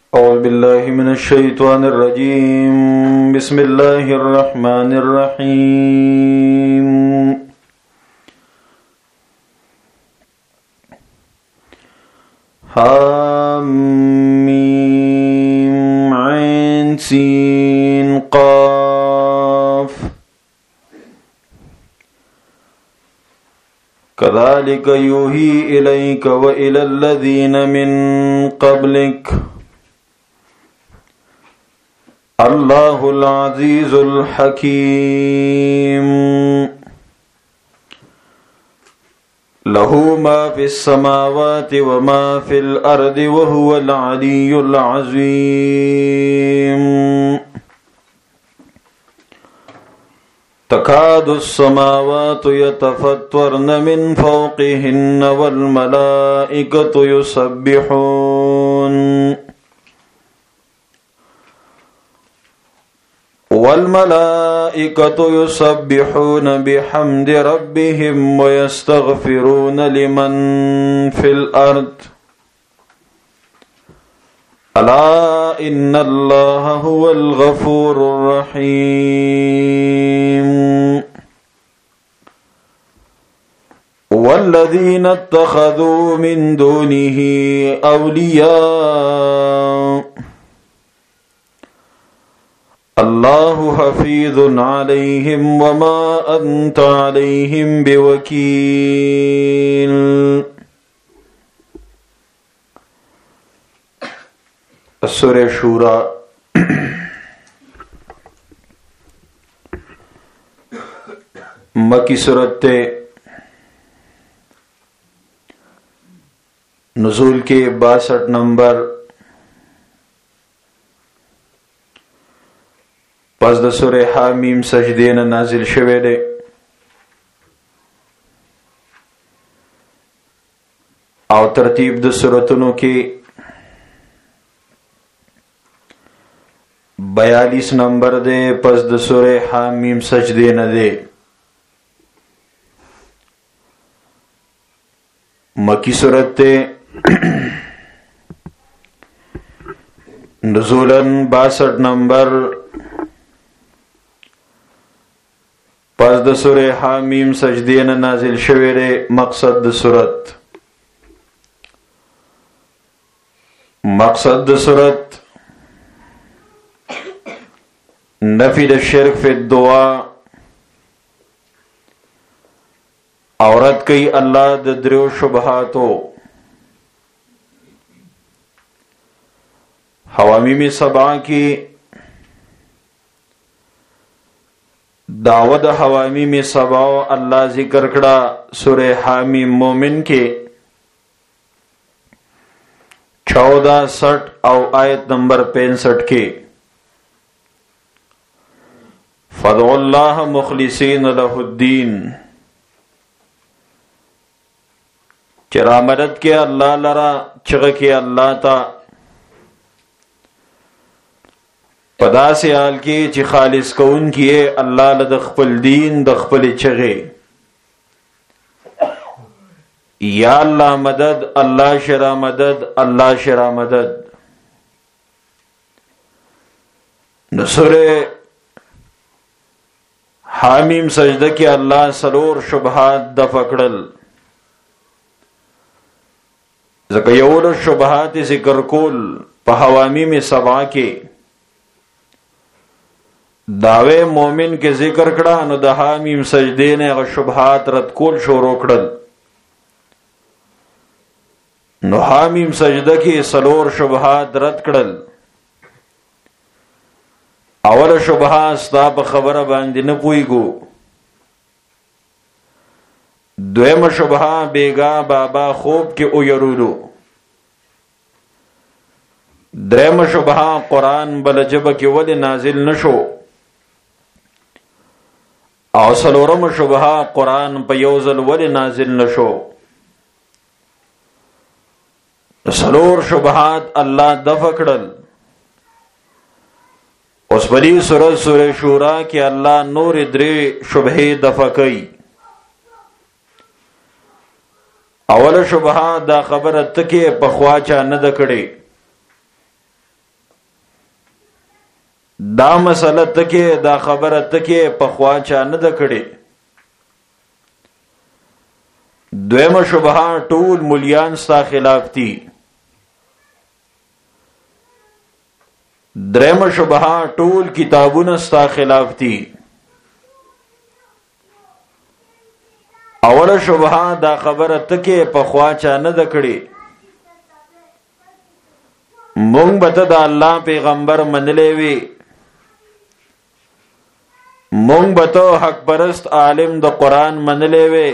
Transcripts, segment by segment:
أعوذ بالله من الشيطان الرجيم. بسم الله الرحمن الرحيم. حميم عين سين قاف. كذلك يوحي إليك وإلى الذين من قبلك الله العزيز الحكيم. له ما في السماوات وما في الأرض وهو العلي العظيم. تكاد السماوات يتفطرن من فوقهن والملائكة يسبحون بحمد ربهم ويستغفرون لمن في الأرض ألا إن الله هو الغفور الرحيم. والذين اتخذوا من دونه أولياء الله حفيظ عليهم وما أنت عليهم بوكيل. سورہ شورى مکی صورت نزول کے 62 نمبر. پس د سورہ حامیم سجدے نه نازل شوه دی. او ترتیب د سورتونو کې 42 نمبر دی. پس د سورہ حامیم سجدے نه دی. مکی صورت تے نزولن 62 نمبر. پس د سورہ حامیم سجدے نه نازل شوه دی. مقصد د سورت نفی د شرک فی الدعا. عورت کئی اللہ د دریو شبہاتو. حوامیم سبعہ کی دعوت حوامیم سبع اللہ ذکر کڑا سورہ حامیم مومن کے 14, 60 او آیت نمبر 65 کے. فدعوا اللہ مخلصین لہ الدین. چرا مدد کے اللہ لرا چغ کے اللہ تا پدا سے آل کی چی خالص کون کیے اللہ لدخپل دین دخپل چغے. یا اللہ مدد، اللہ شرا مدد، اللہ شرا مدد. نصر حامیم سجدہ کی اللہ سلور شبہات دفکڑل. زکا یول شبہات ذکر کول پا حوامیم سبعہ کے دعوے مومن کے ذکر کڑا. نو د حامیم سجدے نے غ شبہات رد کول شروع کڑل. نو حامیم سجدہ کی سلور شبہات رد کڑل. اول شبہا ستا پا خبر باندی نپوئی گو. دویم شبہا بیگا بابا خوب کے اویرولو. دریم شبہا قرآن بلجب کے ول نازل نشو. او سلورم شبہا قرآن پا یوزل ول نازل نشو. سلور شبہات اللہ دفع کڑل. اس بلی سورہ شورا کے اللہ نور درے شبہ دفع کئی. اول شبہ دا خبر تکے پخواچا ند کڑے. دا مسله تکي دا خبره تکي په خوا چا نه د کړي. دویمه شبهه ټول مليان ستا خلاف دي. دریمه شبهه ټول کتابونه ستا خلاف دي. اوله شبهه دا خبره تکي په خوا چا نه د کړي. مونږ به ته د الله پیغمبر منلې وي، مونږ به ته حق پرست عالم د قرآن منلې وي،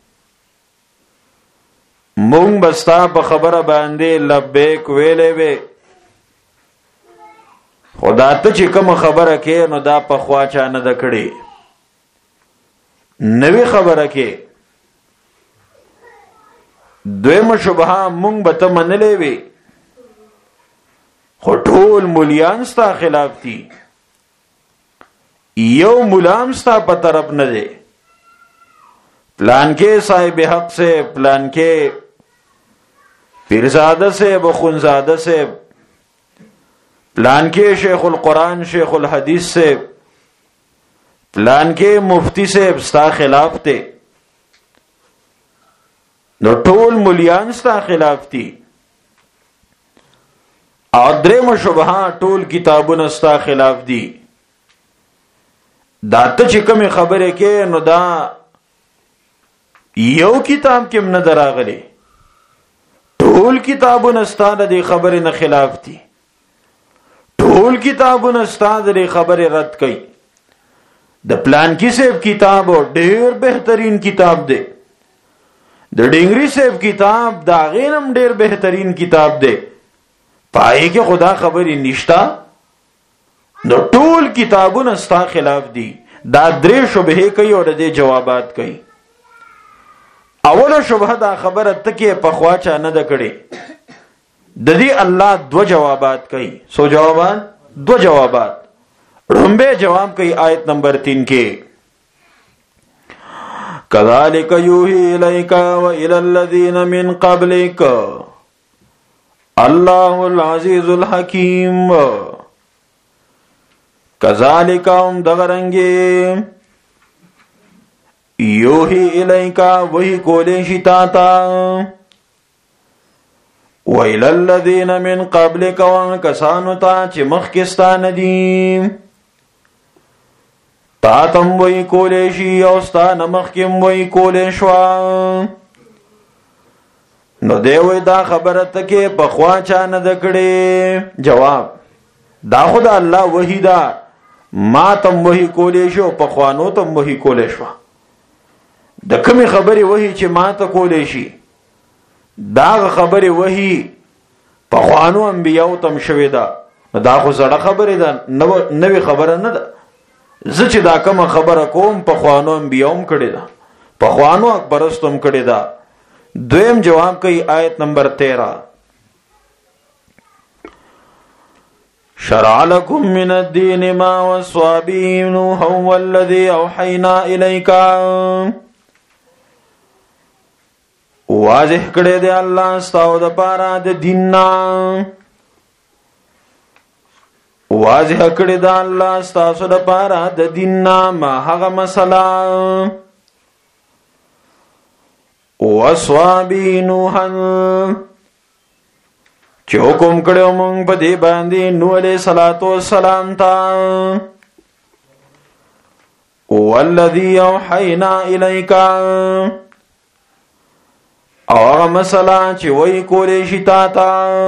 مونږ به ستا په خبره باندې لبیک ویلې وي. خدا ته چې کوم خبره کې نو دا په خوا چا نه د کړي. نوې خبره کې دویمه شبهه مونږ به ته منلې وي، خو ټول مليان ستا خلاف دي. یو ملام ستا په طرف نه دی. پلان کې صاحب حق سے، پلان کې پیرزاده سے، بخونزاده سے، پلان کې شیخ القرآن شیخ الحدیث سے، پلان کې مفتی سے ستا خلاف تے. نو ټول مليان ستا خلاف دي. او درېم شبهه ټول کتابونه ستا خلاف دي. دا ته چې کومه خبره کې نو دا یو کتاب کې نه دراغلي. ټول کتابونه ستا د خبره نه خلاف دي. ټول کتابونه ستا د خبره رد کوي. د پلان کې صاحب کتاب ډېر بهترین کتاب دی. د ډنګري صاحب کتاب دا غینم ډېر بهترین کتاب دی. پای کې خدا خبرې نشتا. نو ټول کتابونه ستا خلاف دي. دا درې شبهه کوي او د جوابات کوي. اوله شبهه دا خبره تکي په خوا چا نه د کړي. د دې الله دو جوابات کوي. سو جوابات؟ دو جوابات. رمبه جواب کوي آیت نمبر 3 کې كذلك يوحي إليك وإلى الذين من قبلك الله العزيز الحكيم. كذلك هم دغرنگی یوحی الیکا وحی کولے شتاتا وإلى الذين من قبلك وان کسانو تا چی مخکستان دیم تا تم وحی کولے شی اوستان مخکم وحی کولے شوا. نو دیوی دا خبرت کے پخوا چانه دکڑی. جواب دا خدا اللہ وحی دا ما تم وحی کولی شو پخوانو تم وحی کولی شو. دا کمی خبری وحی چی ما تا کولی شی دا خبری وحی پخوانو انبیاء تم شوی دا. دا خو زړه خبری دا نوی خبره نه دا. زچ دا کم خبره کوم پخوانو انبیاء کړی دا، پخوانو اکبرستم کړی دا. دویم جواب کوي آیت نمبر 13 شرع لكم من الدين ما وصى به نوحا والذي اوحينا اليك. واضح کړی دی الله ستاسو د پاره د دیننا. واضح کړی دی الله ستاسو د پاره د دیننا ما هغه مسله وصوابی نوحن چه حکم کڑیو منگ پا دی باندی نوح علیہ السلام تا والذی اوحینا الیکا او اغا مسئلہ چه وی کولی شتا تا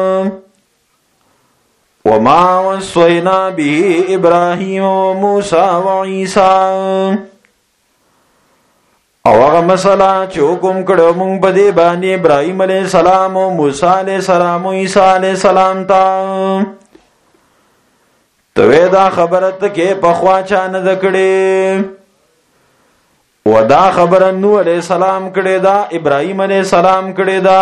وما وصوینا بی ابراہیم و موسیٰ و عیسیٰ او هغه مسله چې حکم کړو مونږ په دې باندې ابراهیم علیه السلام او موسی علیه السلام او عیسی علیه السلام ته ته دا خبره ته کې په خوا چا نه دکړې. ودا خبره نوح علیه السلام کړي دا، ابراهیم علیه السلام کړي دا،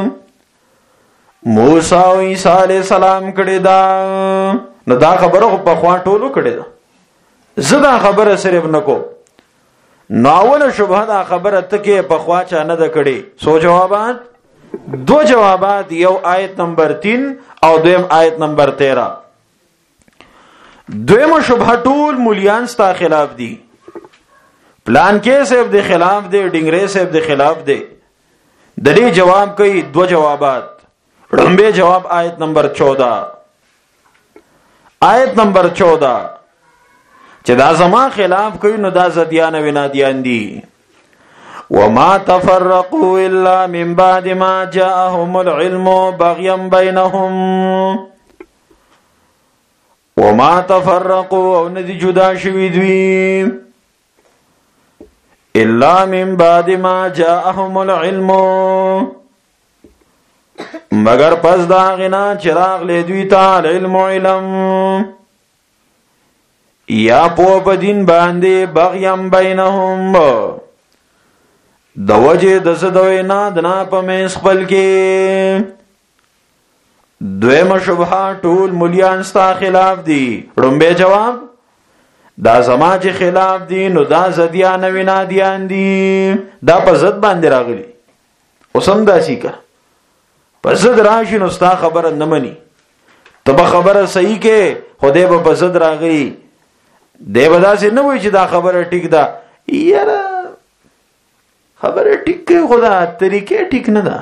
موسی او عیسی علیه السلام کړي دا. نو دا خبره په خوا ټولو کړي دا. زه دا خبره صرف نکو. ناول شبهه دا خبره تکي په خوا چا نه د کړي. سو جوابات؟ دو جوابات. یو آیت نمبر 3 او دویم آیت نمبر 13. دویمه شبهه ټول مولیان ستا خلاف دي، پلان کې صاحب د خلاف دی، ډنګرې صاحب د خلاف دی. د دې جواب کوي دو جوابات. لومبه جواب آیت نمبر 14. آیت نمبر 14 چې دا زما خلاف کوي نو دا زديان وناديان دي. وما تفرقوا الا من بعد ما جاءهم العلم بغيا بينهم. وما تفرقوا او ندي جدا شوي دوی الا من بعد ما جاءهم العلم مگر پس دا غنا چراغ له دوی ته علم علم یا په دین باندې بغیم بینهم د وجه د زدوینا دنا په مېس خپل کې. دویمه شبهه ټول مولیان ستا خلاف دي. لومبه جواب دا زما چې خلاف دي نو دا زديان وناديان دي، دا په زد باندې راغلي. اوسم داسي کا په زد راشي نو ستا خبره نه مني، ته خبره صحیح کې خدای په زد راغلي دی به داسې نه وای چې دا خبره ټیک ده. یاره خبره ټیک کې خدا طریقې ټیک نه ده،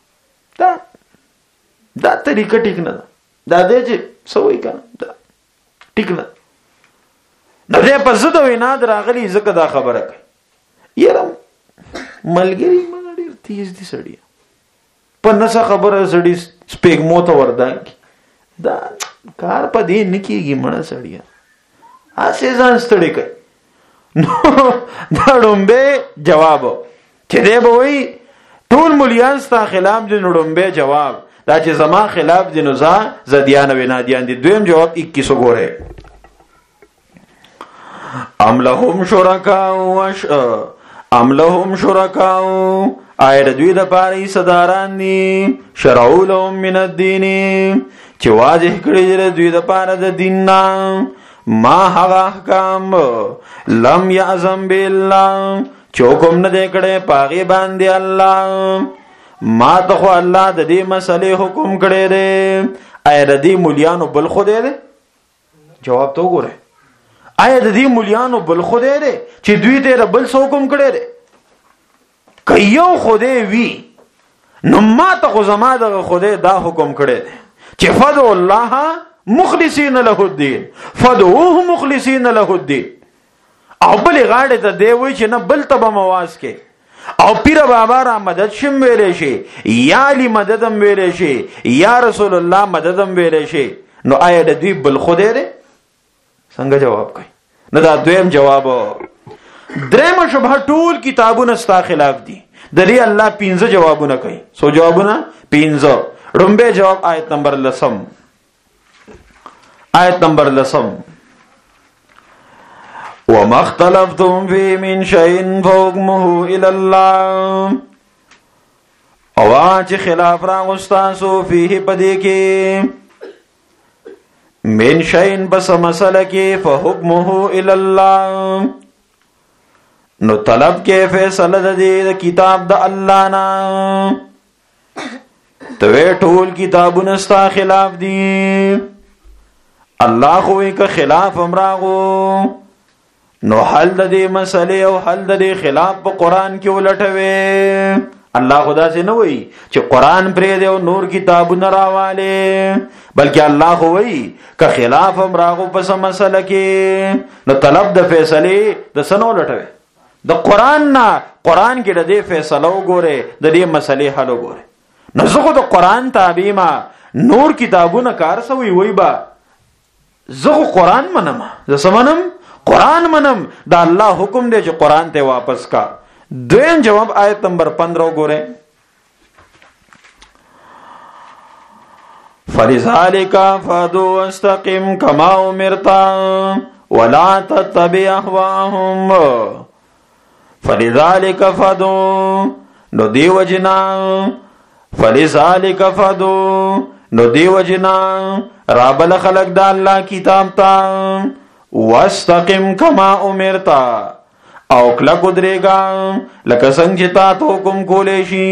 دا طریقه ټیک نه ده، دا دې چې سوي کنه دا ټیک نه نه دې په زده وینا دراغلي زکه دا خبره کوي. یاره ملګری ما ډیر تیز دي سړی په نسه خبره سړی سپېګمو ته وردان کی دا کار په دې نکیږي مړه سړی اسې ځان ستړي کوي. نو دا لومبه جواب چې دی به وي ټول مولیان ستا خلاف دي. نو لومبه جواب دا چې زما خلاف دي نو زديان وناديان دي. دویم جواب 21 وګوره. ام لهم شرکاء آیا دوی د پاره صداران دي شرعوا لهم من الدين چې واضح کړی دی دوی د پاره د دین نه ما هغه احکام لم یعظم بالله چوکم نه دې کړي پاغي باندې الله ما ته خو الله د دې مسلې حکم کړی دی. آیا د دې مولیانو بل خدای دی؟ جواب تو وګوره. آیا د دې مولیانو بل خدای دی چې دوی ته بل څه حکم کړی دی؟ که یو خدای وی نو ما ته خو زما د خدای دا حکم کړی دی چې فدعوا الله مخلصین له الدین فدعوه مخلصین له الدین. او بل غاړه ته دی وی چې نه بل تبه مواز کې او پیر بابا را مدد شم ویلې شي یا علی مددم ویلې شي یا رسول الله مددم ویلې شي. نو آیا د دوی بل خدای دی؟ څنګه جواب کوي؟ نو دا دویم جواب. درېمه شبهه ټول کتابونه ستا خلاف دي. د دې الله 15 جوابونه کوي. سو جوابونه 15. لومبه جواب آیت نمبر 10. آیت نمبر 10. وما اختلفتم فيه من شيء فحكمه الى الله. او چې خلاف راغستاسو فيه پدې کې من شيء بس مسله کې فحكمه الى الله نو طلب کې فیصله د دې کتاب د الله نه. ته ټول کتابونه ستا خلاف دي. الله خو یې که خلاف امراغو نو حل د دې مسلې او حل د دې خلاف په قران کې ولټوي. الله خدا سے نه وایي چې قران پرې دی او نور کتابونه راواله، بلکې الله خو وایي که خلاف امراغو پس مسله کې نو طلب د فیصله د سنو لټوي د قران نه. قران کې د دې فیصله وګوره، د دې مسلې حل وګوره. نو زه خو د قران تابع ما، نور کتابونه کار سوي وای با زه قران منم، زه سمنم قران منم. دا الله حکم دی چې قران ته واپس کا. دویم جواب آیت نمبر 15 وګوره. فلذلك فادو واستقم كما امرت ولا تتبع اهواهم. فلذلك فادو نو دی وجنا، فلذلك فادو نو دی وجنا رابل خلق د الله کتاب تا واستقم كما امرت او کله قدرېګا لکه څنګه چې تا ته حکم کولې شي.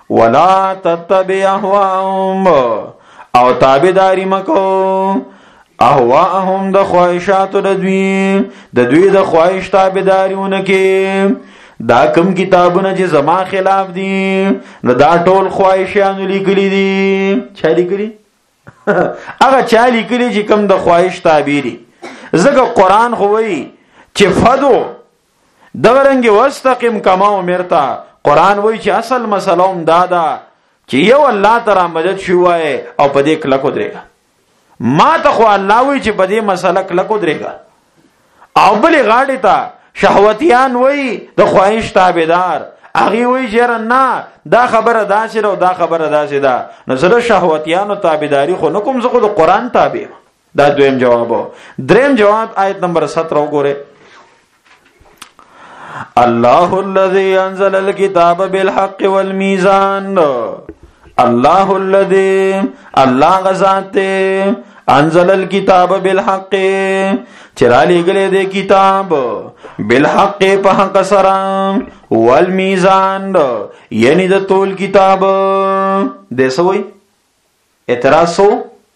ولا تتبع اهواهم او تابعداري مکو اهواهم د خواهشات د دوی د خواهش تابعداریونه کې. دا کم کتابونه چې زما خلاف دي نو دا ټول خواهشانو لیکلي دي. چا لیکلي؟ هغه چا لیکلي چې کم د خواهش تابع دي. ځکه قرآن خو وایي چې فدو دغه رنګ واستقم کما امرتا. قرآن وایي چې اصل مسله هم دا ده چې یو الله تعالی مدد شوای او په دې کلک ودرېږه. ما ته خو الله وایي چې په دې مسله کلک ودرېږه، او بلې غاړې ته شهوتیان وایي د خواهش تابعدار، هغه وایي چې نه دا خبره داسې ده او دا خبره داسې ده. نو زه د شهوتیانو تابعداري خو نه کوم، زه خو د قرآن تابع یم. دا دویم جواب. دریم جواب آیت نمبر 17 وګوره. الله الذي انزل الكتاب بالحق والميزان. الله الذي الله غزات انزل الكتاب بالحق چرالی گلے دے کتاب بالحق په حق سره والميزان یعنی د تول کتاب دے سوئی اعتراض سو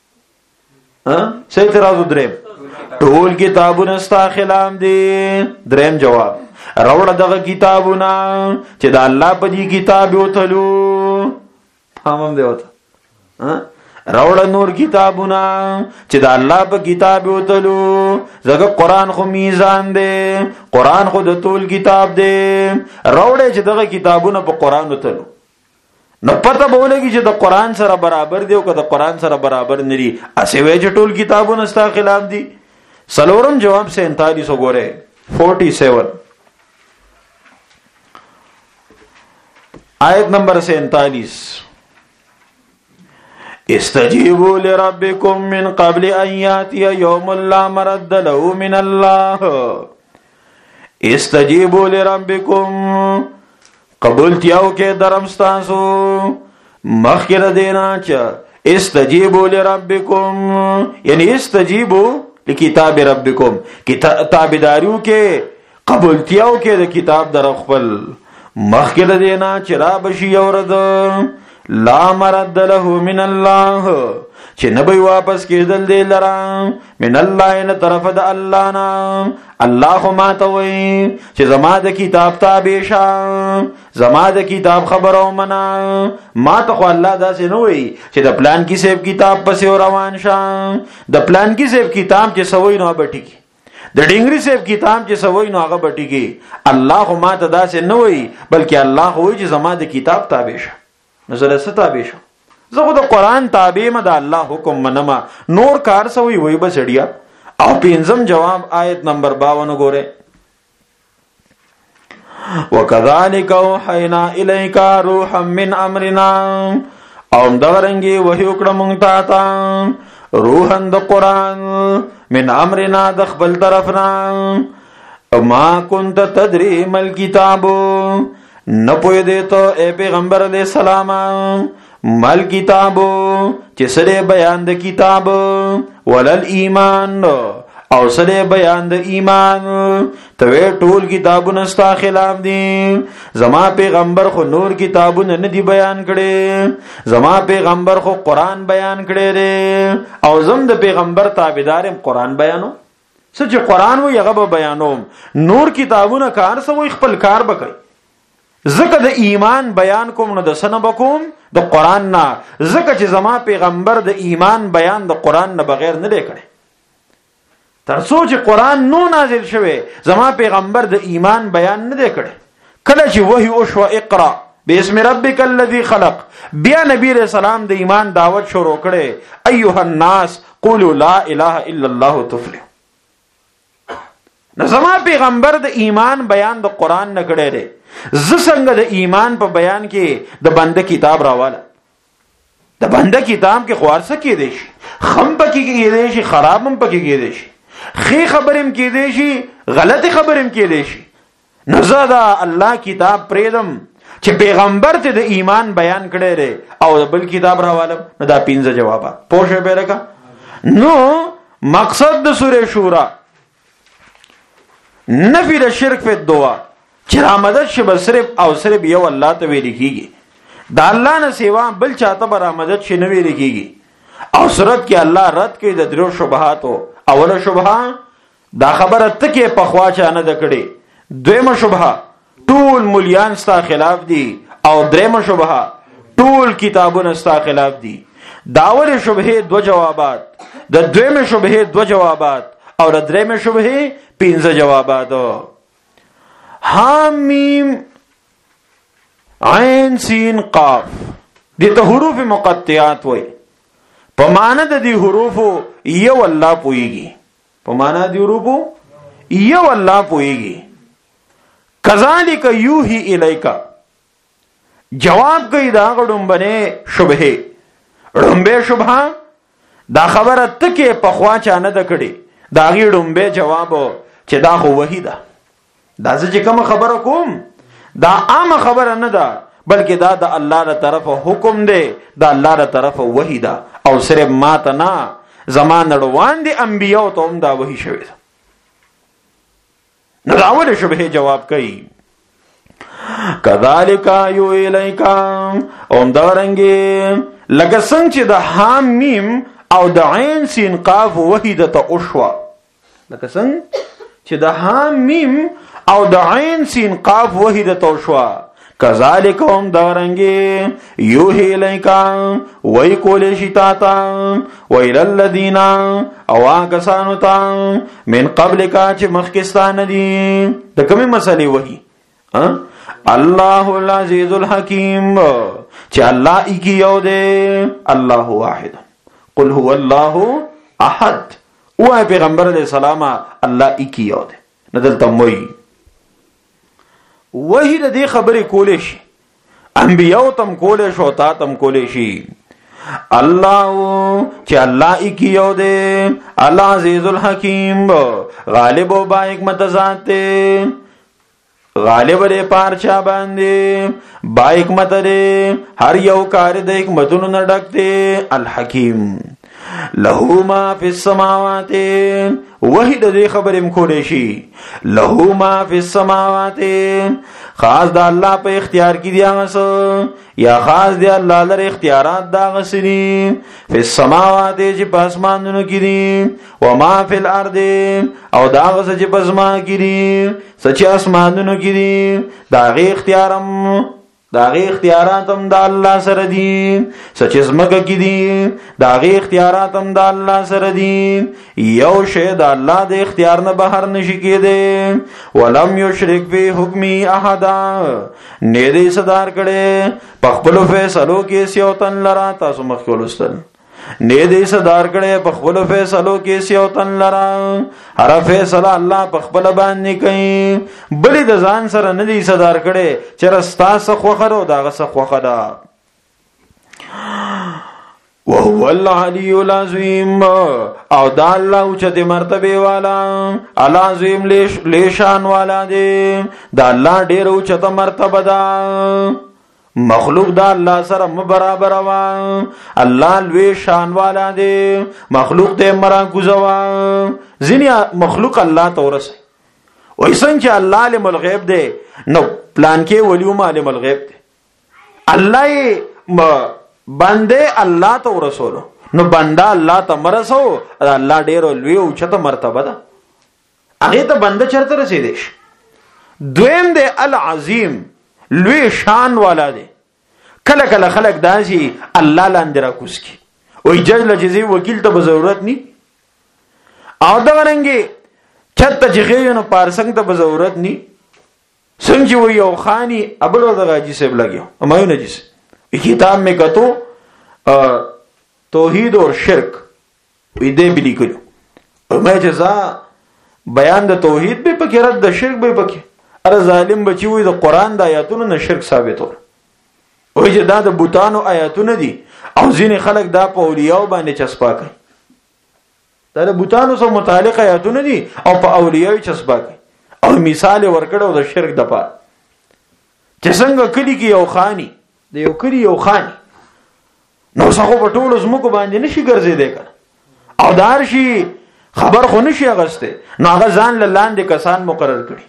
څه اعتراض دریم ټول کتابونه ستا خلاف دي. دریم جواب راوړه دغه کتابونه چې د الله په دې کتاب وتلو هم دی وته راوړه نور کتابونه چې د الله په کتاب وتلو. ځکه قرآن خو میزان دی، قرآن خو د ټول کتاب دی. راوړه چې دغه کتابونه په قرآن وتلو نو پته به ولګي چې د قرآن سره برابر دی او که د قرآن سره برابر نه دي. اسې وایي چې ټول کتابونه ستا خلاف دي. څلورم جواب 47 وګوره 47 آیت نمبر 47. استجیبوا لربکم من قبل ان یاتی یوم لا مرد له من الله. استجیبوا لربکم قبولتیاو کې درم ستاسو مخکره دینا چې استجیبوا لربکم یعنی استجیبوا لکتاب ربکم تابعداریو کې قبولتیاو کې د کتاب در خپل مخکره دینا چې را بشي اورد لا مرد له من الله چې نبی واپس کېدل دی لرا من الله نه طرف د الله نه. الله خو ما ته وایي چې زما د کتاب تابع شه، زما د کتاب خبرو منا. ما ته خو الله داسې نه وایي چې د پلان کې سیب کتاب پسې روان شه. د پلان کې سیب کتاب چې سوي نو بټي کی، د ډنګري سیب کتاب چې سوي نو هغه بټي کی. الله خو ما ته داسې نه وایي، بلکې الله خو وایي چې زما د کتاب تابع شه. نو زه څه تابع شم؟ زه خو د قرآن تابع م، د الله حکم منم، نور کار سوي وای بس اړیا. او پنځم جواب آیت نمبر 52 ګوره. وکذالک اوحینا الیک روحا من امرنا. او دغرنګي وحی وکړه مونږ ته روحا د قرآن من امرنا د خپل طرفنا. ما كنت تدري ما الكتاب نه پوی دیتو اے پیغمبر علیہ السلام مل کتابو چې سره بیان د کتاب ولل ایمان او سره بیان د ایمان. ته ټول کتابونه ستا خلاف دي. زما پیغمبر خو نور کتابونه نه دی بیان کړي، زما پیغمبر خو قرآن بیان کړي ری او زم د پیغمبر تابعدارم قرآن بیانو. سچ قرآن و یغه بیانوم، نور کتابونه کار سوې خپل کار بکای. زکه د ایمان بیان کوم نو د سنه بکوم د قرآن نه، زکه چې زما پیغمبر د ایمان بیان د قرآن نه بغیر نه دی کړی. تر څو چې قرآن نو نازل شوه زما پیغمبر د ایمان بیان نه دی کړی. کله چې وحی او شو اقرا باسم ربک الذی خلق، بیا نبی رسول سلام د ایمان دعوت شروع کړي. ایها الناس قولوا لا اله الا الله تفلحوا. نو زما پیغمبر د ایمان بیان د قرآن نه کړی دی. ز څنګه د ایمان په بیان کې د بنده کتاب راواله. د بنده کتاب کې خوارسه کې دی شي، خم پکې کې دی شي، خراب هم پکې کې دی شي، خې خبرم کې دی شي، غلطي خبرم کې دی شي. نو زه دا الله کتاب پریدم چې پیغمبر ته د ایمان بیان کړی دی او د بل کتاب راوالم. نو دا 15 جوابه پوښه به لکه. نو مقصد د سوره شورا نفی د شرک په دعا چې را مدد شي بس صرف او صرف یو الله ته ویل کیږي. د الله نه سیوا بل چاته به را مدد شي نه ویل کیږي. او صورت کې الله رد کوي د درو شبهاتو. اوله شبهه دا خبره تکي په خوا چا نه د کړي. دویمه شبهه ټول مليان ستا خلاف دي. او دریمه شبهه ټول کتابونه ستا خلاف دي. داول شبهه دو جوابات، د دویمه شبهه دو جوابات او د دریمه شبهه 15 جوابات. حامیم عین سین قاف دي ته حروف مقطعات وای. په معنا د دې حروفو یو الله پويږي. په معنا د حروفو یو الله پويږي. کذالک یوحی الیکا جواب کوي دا غډم بنه شبهه. ډمبه شبهه دا خبره تکي په خوا چا نه د کړي. دا غي ډمبه جواب چې دا خو وحی ده. دا چې کوم خبره کوم دا عام خبره نه ده، بلکې دا د الله تر طرفه حکم دی، دا الله تر طرفه وحی ده. او صرف ماته نه زمان روان دي انبیاء ته هم دا وحی شوی ده. نو داول شبهه جواب کوي کذالک یو الیکا اوم دارنګي لکه څنګه چې د حام میم او د عین سین قاف وحیدت اوشوا. لکه څنګه چې د حام میم او د عین سین قاف وحیدت اوشوا کذالک هم دارنګي یوحی الیکا وای کول شتاتا ویل الذین او کسانو تا من قبل کا چې مخکستان دي. د کومه مسلې وحی الله العزیز الحکیم چې الله ایکی یو دی. الله واحد قل هو الله احد. او پیغمبر علیہ السلام الله ایکی یو دی. ندل تموي وحی د دې خبرې کولې شي، انبیاء تم کولې شو، تا تم کولې شي. الله چې الله ایکی یو دی، الله عزیز الحکیم غالب او با حکمت ذات دی. غالب دے پارچا باندے با حکمت دے ہر یو کار دے حکمتونو نه ډک دے. الحکیم له ما فی السماوات وحید دے خبرم کولې شي. له ما فی السماوات خاص د الله په اختیار کې دی هغه یا خاص دی الله لپاره اختیارات دا غسري. فی السماوات چې په اسمانونو کې دي و ما فی الارض او دا غس چې په اسمان کې دي سچ اسمانونو کې دي دا غي اختیارم دا غي اختیارات هم د الله سره دي. سچ زمګه کې دي دا غي اختیارات هم د الله سره دي. یو شی د الله د اختیار نه بهر نشي کېده. ولم یشرک فی حکمی احد نه دې صدر کړي په خپل فیصلو کې سیوتن لرا. تاسو مخکې ولستل نه دې صدر کړي په خپل فیصلو کې سیوتن لرا. هر فیصله الله په خپل باندې کوي، بلې د ځان سره نه دې صدر کړي چې رستا څخه خو دا غسه خوخه ده. وهو العلی العظیم او دا الله اوچته مرتبه والا العظیم لیشان والا دی. دا الله ډیر اوچته مرتبه ده. مخلوق دا الله سره برابر وا. الله لوی شان والا دی، مخلوق دې مرا کوزوا. ځینې مخلوق الله تورسه وای څنګه چې الله علم الغیب دی نو پلان کې ولیوم علم الغیب دی. الله بنده الله ته ورسولو نو بنده الله ته مرسو. الله ډیر لوی او چته مرتبه ده، هغه ته بنده چرته رسیدي. دویم دی العظیم لوی شان والا دی. کله کله خلق داسي الله لاندې را کوس کی وای جج لجزي وکیل ته ضرورت ني او دا ورنګي چته چې خېونو پارسنګ ته ضرورت ني. څنګه وي یو خاني ابلو دغه جی سیب لګیو امایو نجس کتاب میں کتو توحید اور شرک وی دے بلی کلو میں جزا بیان د توحید به پکې رد د شرک به پکې. اره ظالم بچي وي د قران د آیاتونو نه شرک ثابتو وای چې دا د بوتانو آیاتونه دي او ځینې خلک دا په اولیاء باندې چسپا کوي. دا د بوتانو سره متعلق آیاتونه دي او په اولیاء چسپا کوي. او مثال ورکړو د شرک د پاره چې څنګه کلی کې یو خاني د یو کلی یو خاني نو څنګه په ټولو زمکو باندې نشي ګرځېدای کنه او دار شي خبر خو نشي اغسته نو هغه ځان لاندې کسان مقرر کړي.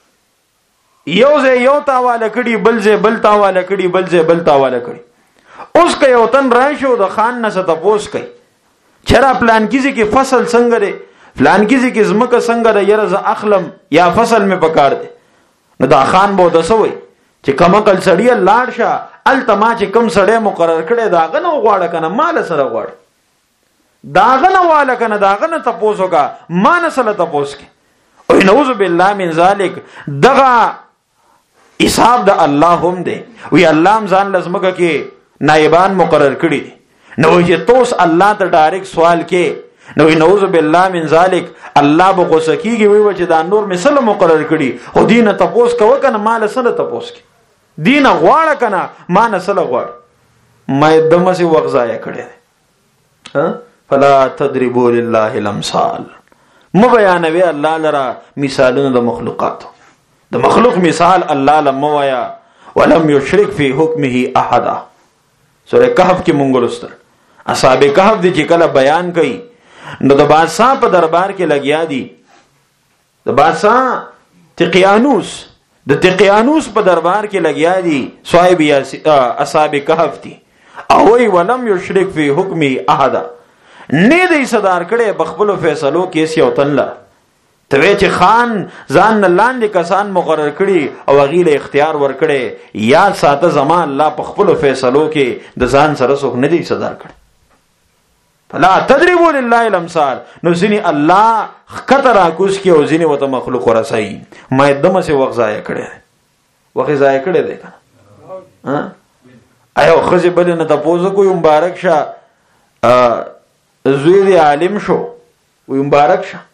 یو ځای یو تاواله کړي بل ځای بل تاواله کړي بل ځای بل تاواله کړي اوس که یو تن راشو د خان نه څه تپوس کوي چېرې پلان کیږي کې فصل څنګه دی، پلان کیږي کې ځمکه څنګه ده، یره زه اخلم یا فصل مې پکار دی، نو دا خان به د څه وایي چې کم عقل سړی لاړ شه هلته ما چې کوم سړی مقرر کړی د هغه نه وغواړه که نه ما له سره غواړه، د هغه نه واله که نه د هغه نه تپوس وکړه ما نه سره تپوس کې. وایي نعوذ بالله من ذلک دغه حساب د الله هم دی. وی الله هم ځان له ځمکه کې نایبان مقرر کړي دي، نو وایي چې توس الله ته ډایرکټ سوال کې، نو نعوذ بالله من ذلک الله به غوسه کیږي، وی چې دا نور مثله مقرر کړي خو دینه تپوس کوه کنه ما له سره تپوس کې، دینه غواړه کنه ما نه سره غواړه، ما دمه سي وخت ضایع کړی دی. فلا تضربوا لله الامثال، مو بیانوي الله لرا مثالونه د مخلوقات، د مخلوق مثال الله لم ویا ولم یشرک فی حکمه احد. سورہ کهف کې مونږ لوستل اصحاب کهف دي چې کله بیان کوي نو د بادشاہ په دربار کې لګیا دي، د بادشاہ تقیانوس د تقیانوس په دربار کې لګیا دي صاحب اصحاب کهف دي، او وی ولم یشرک فی حکمه احد، نه دی صدر کړي بخبلو فیصلو کې یو تن لا ته چې خان ځان نه لاندې کسان مقرر کړي او غیله اختیار ور کړي یا ساته زمان الله په خپل فیصلو کې د ځان سره څوک نه دی صدر کړي. فلا تضربوا لله الامثال، نو ځینی الله خطر اكوس کې او ځینی وته مخلوق ورسای، ما دمه سي وخت ضایع کړي، وخت ضایع کړي دی کنه. ها ایو خزي بل نه تاسو کوی مبارک شه زوی دی عالم شو وی مبارک شه،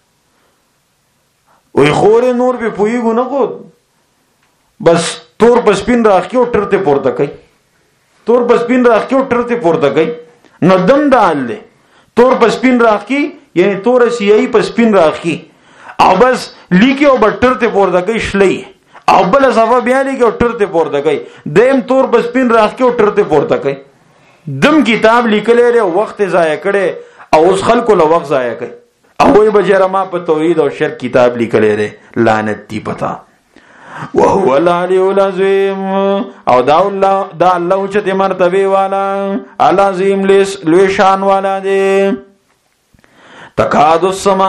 وی خور نور به پویګو نه کو بس تور پس پین راخ کیو ټرته پورته کوي، تور پس پین راخ کیو ټرته پورته کوي، نو دم دال دی تور پس پین راخ کی یعنی تور سیای پس پین راخ کی او بس لیکو بټرته پورته کوي شلې او بل صفه بیا لیکو ټرته پورته کوي، دیم تور پس پین راخ کیو ټرته پورته کوي، دم کتاب لیکلې لري وخت ضایع کړي او اوس خلکو له وخت ضایع کوي، او وی بجره ما په توحید او شرک کتاب لیکلې لري لعنت دی پتا. وهو العلی العظیم، او دا الله چې مرتبه والا العظیم لوی شان والا دی. تکاد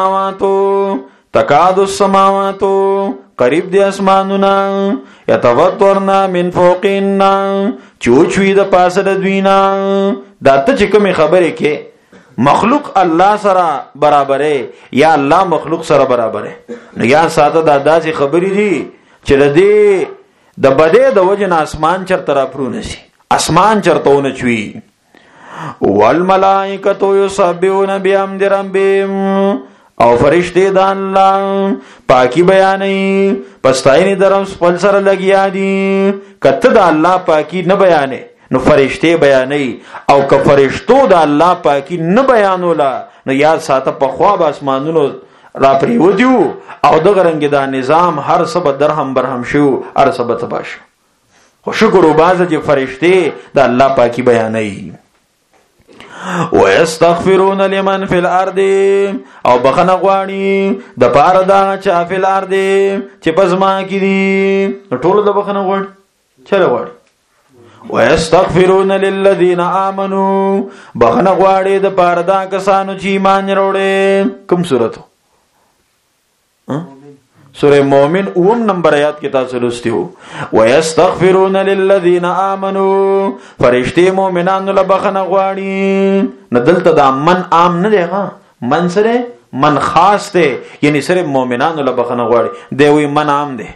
السماوات قریب دی اسمانونا یتفطرنا من فوقنا چوچوی د پاسه د دوینا. دا ته چې کومه خبره کې مخلوق الله سره برابره یا الله مخلوق سره برابره، نو یا ساده دا داسې خبرې دي چې د بده د وجه اسمان چرته را پرونه شي، اسمان چرته ونه چوي. والملائکه یسبحون بحمد ربهم، او فرشته د الله پاکي بیانې پستاینه درم خپل سره لګیا دي. کته د الله پاکي نه بیانې نو فرشته بیانې، او که فرشتو د الله پاکي نه بیانولا نو یاد ساته په خوا به اسمانونو را پریودیو او د غرنګ دا نظام هر سبا درهم برهم شو هر سبا تباش. خو شکر او باز چې فرشته د الله پاکي بیانې. ويستغفرون لمن في الارض، او بخنه غواړي د پاره دا چا فی الارض چې پزما کې دي ټول د بخنه غواړي چره غواړي. ويستغفرون للذین آمنوا، بخنه غواړي د پاره دا کسانو چې ایمان وروړي. کوم سورته؟ سورہ مومن اوم نمبر آیات کې تاسو لوستي وو. ويستغفرون للذین آمنوا، فرشتي مؤمنانو له بخنه غواړي. نه دلته دا من عام نه دی، ها من سره من خاص دی، یعنی صرف مؤمنانو له بخنه غواړي. دی وی من عام دی،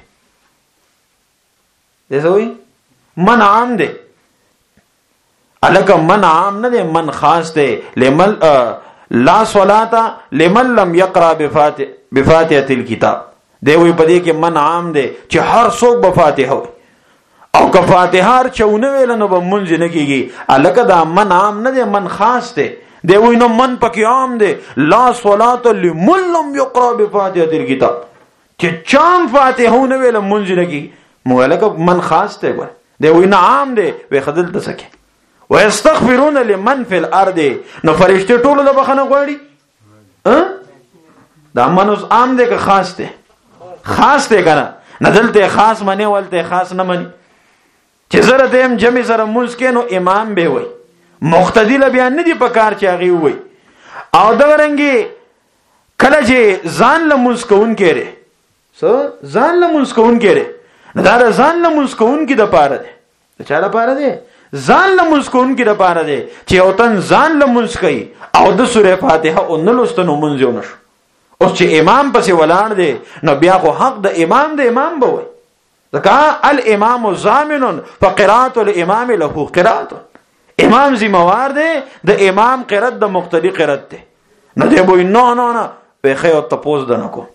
دی وی من عام دی، الکه من عام نه دی، من خاص دی. لمن لا صلاة لمن لم يقرأ بفاتحة الكتاب، دی وی پدې کې من عام دی چې هر څوک به فاتحه وي، او که فاتحه هر چونه ویل نو به مونږ نه کیږي. الکه دا من عام نه دی، من خاص دی. دی وی نو من پکې عام دی. لا صلاة لمن لم يقرأ بفاتحة الكتاب، چې چام فاتحه نه ویل مونږ نه کیږي. مو الکه من خاص دی ګور. دی وی نه عام دی، وی خدل تسکه. ويستغفرون لمن في الارض، نو فرشته ټول له بخنه غواړي. دا منوس عام دی که خاص دی؟ خاص دی کنه. نه دلته خاص منی ولته خاص نه منی. چې زره دیم جمع سره مونږ کې نو امام به وي، مقتدی له بیان نه دی په کار چې هغه وي او دا رنګي کله چې ځان له مسکون کړي ځان له مسکون کړي دا ځان له مسکون کې د پاره دی د چا لپاره دی ځان له مسکون کې د پاره دی چې او تن ځان له مسکي او د سوره فاتحه او نه لستنو منځو نشو اوس چې امام پسې ولاړ دی نو بیا خو حق د امام به وي ځکه الامام ضامن فقرات الامام له قرات امام ذمہوار دی د امام قرات د مقتدی قرات دی نه دی وای نه په خیر تپوس دنه کو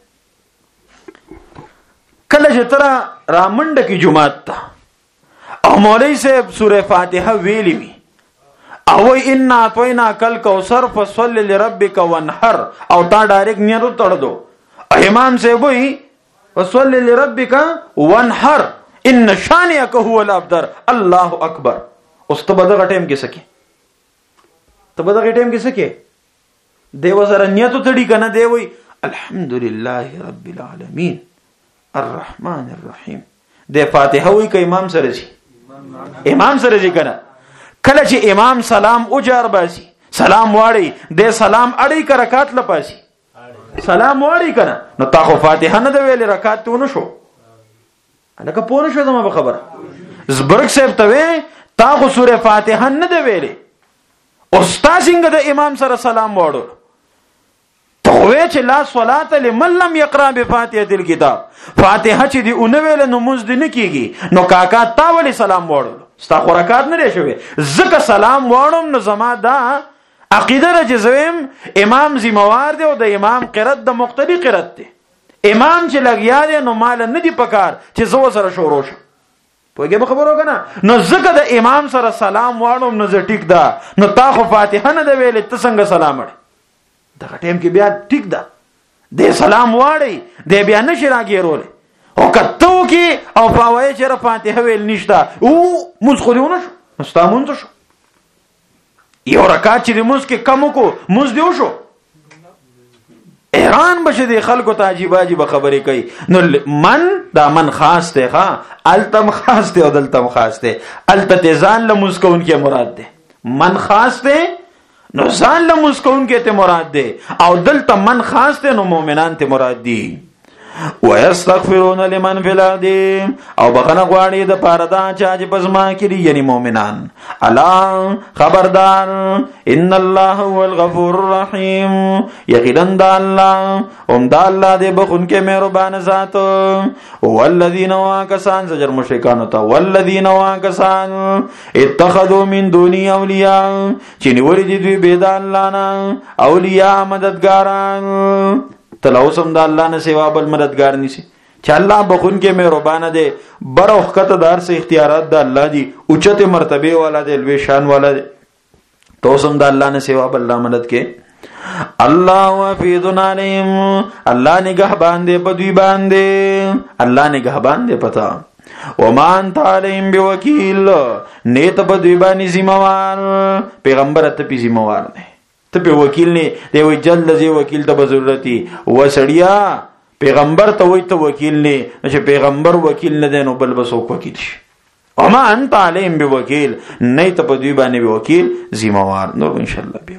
کله چې تر رامنډ کی جمعات ته او مولوی صاحب سوره فاتحه ویلی وی او ان اعطینا کل کوثر فصل لربک وانحر او تا ډایرک نیرو تړ دو امام صاحب وی فصل لربک وانحر ان شانئک هو الابتر الله اکبر اوس ته بدغه ټیم کې سکی دیو سره نیتو تړي کنه دی وی الحمدلله رب العالمین الرحمن الرحیم د فاتحه وی که امام سره شي کنه کله چې امام سلام او جار باسي سلام واړي د سلام اړي کا رکعت لپاسي سلام واړي کنه نو تا خو فاتحه نه د ویل رکعت ته نشو الکه پوه شو زما خبره زبرګ صاحب ته وی تا خو سوره فاتحه نه د ویلې استاد څنګه د امام سره سلام واړو توې چې لا صلات لمن لم يقرأ بفاتحه الكتاب فاتحه چې دی اون ویل نو مونږ دې نه کیږي نو کاکا تا ولې سلام واړو ستا خو رکعت نه لري شوی زکه سلام واړم نو زما دا عقیده راځویم امام ذمہوار دی او د امام قرات د مقتدی قرات دی امام چې لګیا دی نو مال نه دی پکار چې زو سره شروع شو پوهیږي خبرو کنه نو زکه د امام سره سلام واړم نو زه ټیک ده نو تا خو فاتحه نه دی ویل ته څنګه سلام وړ دغه ټیم کې بیا ټیک ده د سلام واړی د بیا نشي راګیرول او کتو کې او فاوای چې فاتحه ویل نشته او مسخلیونه شو مستامون شو یو رکعت چې موږ کې کم کو موږ دیو شو ایران بشه دی خلکو ته عجیب خبرې کوي نو من دا من خاص ته ها التم خاص ته او دلتم خاص ته الته ځان له مسکون کې مراد ده من خاص ته نو ځان له مسکون کې ته مراد ده او دلته من خاص ته نو مؤمنان ته مراد دي ويستغفرون لمن في الارض او بخنه غواړي د پاره دا چې پزما کړي یعنی مؤمنان الا خبردار ان الله هو الغفور الرحیم یقینا د الله دې بخون کې مهربان ذات والذین واکسان زجر مشرکان ته والذین واکسان اتخذوا من دوني اولیاء چې نیولې دي دوی بيد الله نه اولیاء مددګاران تلوسم د الله نه سوا بل مددگار نشي چې الله بخون کې مهربان دی بر وخت دار سے اختیارات د الله دی اوچته مرتبه والا دی لوی شان والا دی توسم د الله نه سوا بل الله مدد کې الله وفیذن علیم الله نگهبان دی په دوی باندې الله نگهبان دی پتا وما انت علیم بوکیل نیت په دوی باندې ذمہوار پیغمبر ته په ذمہوار دی ته په وکیل نه دی وی جلد زی وکیل ته ضرورتي و سړیا پیغمبر ته وی ته وکیل نه چې پیغمبر وکیل نه دی نو بل بسو وکیل شي اما انت علیم بوکیل نه ته په دوی باندې وکیل ذمہوار نو ان شاء الله